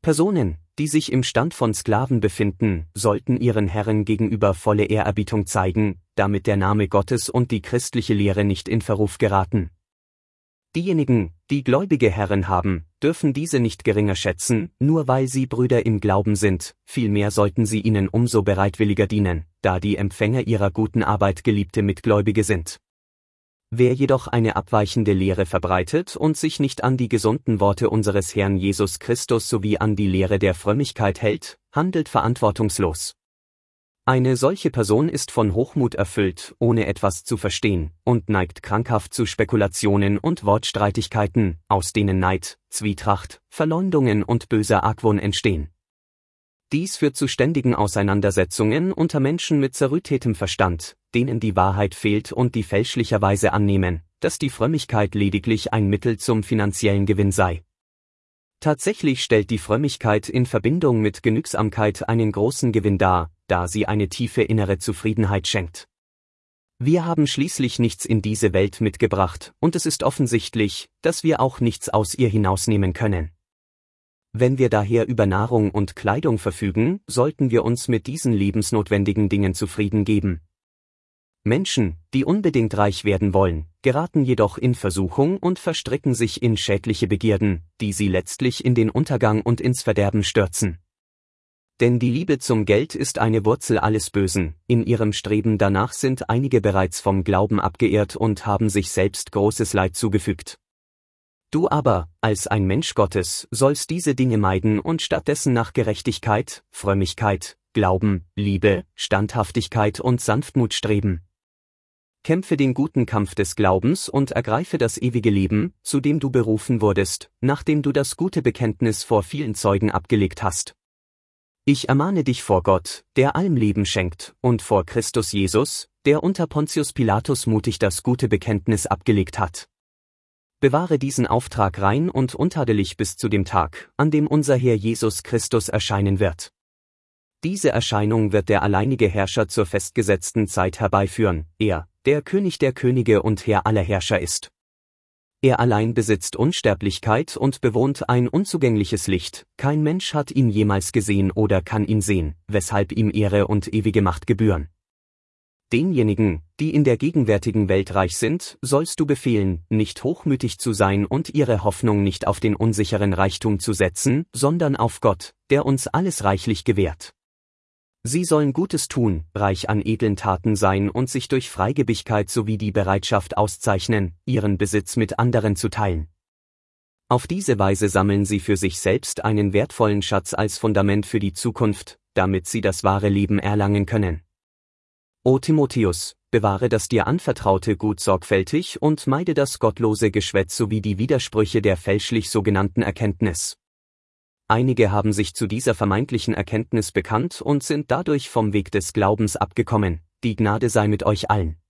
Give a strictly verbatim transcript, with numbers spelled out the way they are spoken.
Personen, die sich im Stand von Sklaven befinden, sollten ihren Herren gegenüber volle Ehrerbietung zeigen, damit der Name Gottes und die christliche Lehre nicht in Verruf geraten. Diejenigen, die gläubige Herren haben, dürfen diese nicht geringer schätzen, nur weil sie Brüder im Glauben sind, vielmehr sollten sie ihnen umso bereitwilliger dienen, da die Empfänger ihrer guten Arbeit geliebte Mitgläubige sind. Wer jedoch eine abweichende Lehre verbreitet und sich nicht an die gesunden Worte unseres Herrn Jesus Christus sowie an die Lehre der Frömmigkeit hält, handelt verantwortungslos. Eine solche Person ist von Hochmut erfüllt, ohne etwas zu verstehen, und neigt krankhaft zu Spekulationen und Wortstreitigkeiten, aus denen Neid, Zwietracht, Verleumdungen und böser Argwohn entstehen. Dies führt zu ständigen Auseinandersetzungen unter Menschen mit zerrüttetem Verstand, denen die Wahrheit fehlt und die fälschlicherweise annehmen, dass die Frömmigkeit lediglich ein Mittel zum finanziellen Gewinn sei. Tatsächlich stellt die Frömmigkeit in Verbindung mit Genügsamkeit einen großen Gewinn dar, da sie eine tiefe innere Zufriedenheit schenkt. Wir haben schließlich nichts in diese Welt mitgebracht, und es ist offensichtlich, dass wir auch nichts aus ihr hinausnehmen können. Wenn wir daher über Nahrung und Kleidung verfügen, sollten wir uns mit diesen lebensnotwendigen Dingen zufrieden geben. Menschen, die unbedingt reich werden wollen, geraten jedoch in Versuchung und verstricken sich in schädliche Begierden, die sie letztlich in den Untergang und ins Verderben stürzen. Denn die Liebe zum Geld ist eine Wurzel alles Bösen, in ihrem Streben danach sind einige bereits vom Glauben abgeirrt und haben sich selbst großes Leid zugefügt. Du aber, als ein Mensch Gottes, sollst diese Dinge meiden und stattdessen nach Gerechtigkeit, Frömmigkeit, Glauben, Liebe, Standhaftigkeit und Sanftmut streben. Kämpfe den guten Kampf des Glaubens und ergreife das ewige Leben, zu dem du berufen wurdest, nachdem du das gute Bekenntnis vor vielen Zeugen abgelegt hast. Ich ermahne dich vor Gott, der allem Leben schenkt, und vor Christus Jesus, der unter Pontius Pilatus mutig das gute Bekenntnis abgelegt hat. Bewahre diesen Auftrag rein und untadelig bis zu dem Tag, an dem unser Herr Jesus Christus erscheinen wird. Diese Erscheinung wird der alleinige Herrscher zur festgesetzten Zeit herbeiführen, er, der König der Könige und Herr aller Herrscher ist. Er allein besitzt Unsterblichkeit und bewohnt ein unzugängliches Licht, kein Mensch hat ihn jemals gesehen oder kann ihn sehen, weshalb ihm Ehre und ewige Macht gebühren. Denjenigen, die in der gegenwärtigen Welt reich sind, sollst du befehlen, nicht hochmütig zu sein und ihre Hoffnung nicht auf den unsicheren Reichtum zu setzen, sondern auf Gott, der uns alles reichlich gewährt. Sie sollen Gutes tun, reich an edlen Taten sein und sich durch Freigebigkeit sowie die Bereitschaft auszeichnen, ihren Besitz mit anderen zu teilen. Auf diese Weise sammeln sie für sich selbst einen wertvollen Schatz als Fundament für die Zukunft, damit sie das wahre Leben erlangen können. O Timotheus, bewahre das dir anvertraute Gut sorgfältig und meide das gottlose Geschwätz sowie die Widersprüche der fälschlich sogenannten Erkenntnis. Einige haben sich zu dieser vermeintlichen Erkenntnis bekannt und sind dadurch vom Weg des Glaubens abgekommen, die Gnade sei mit euch allen.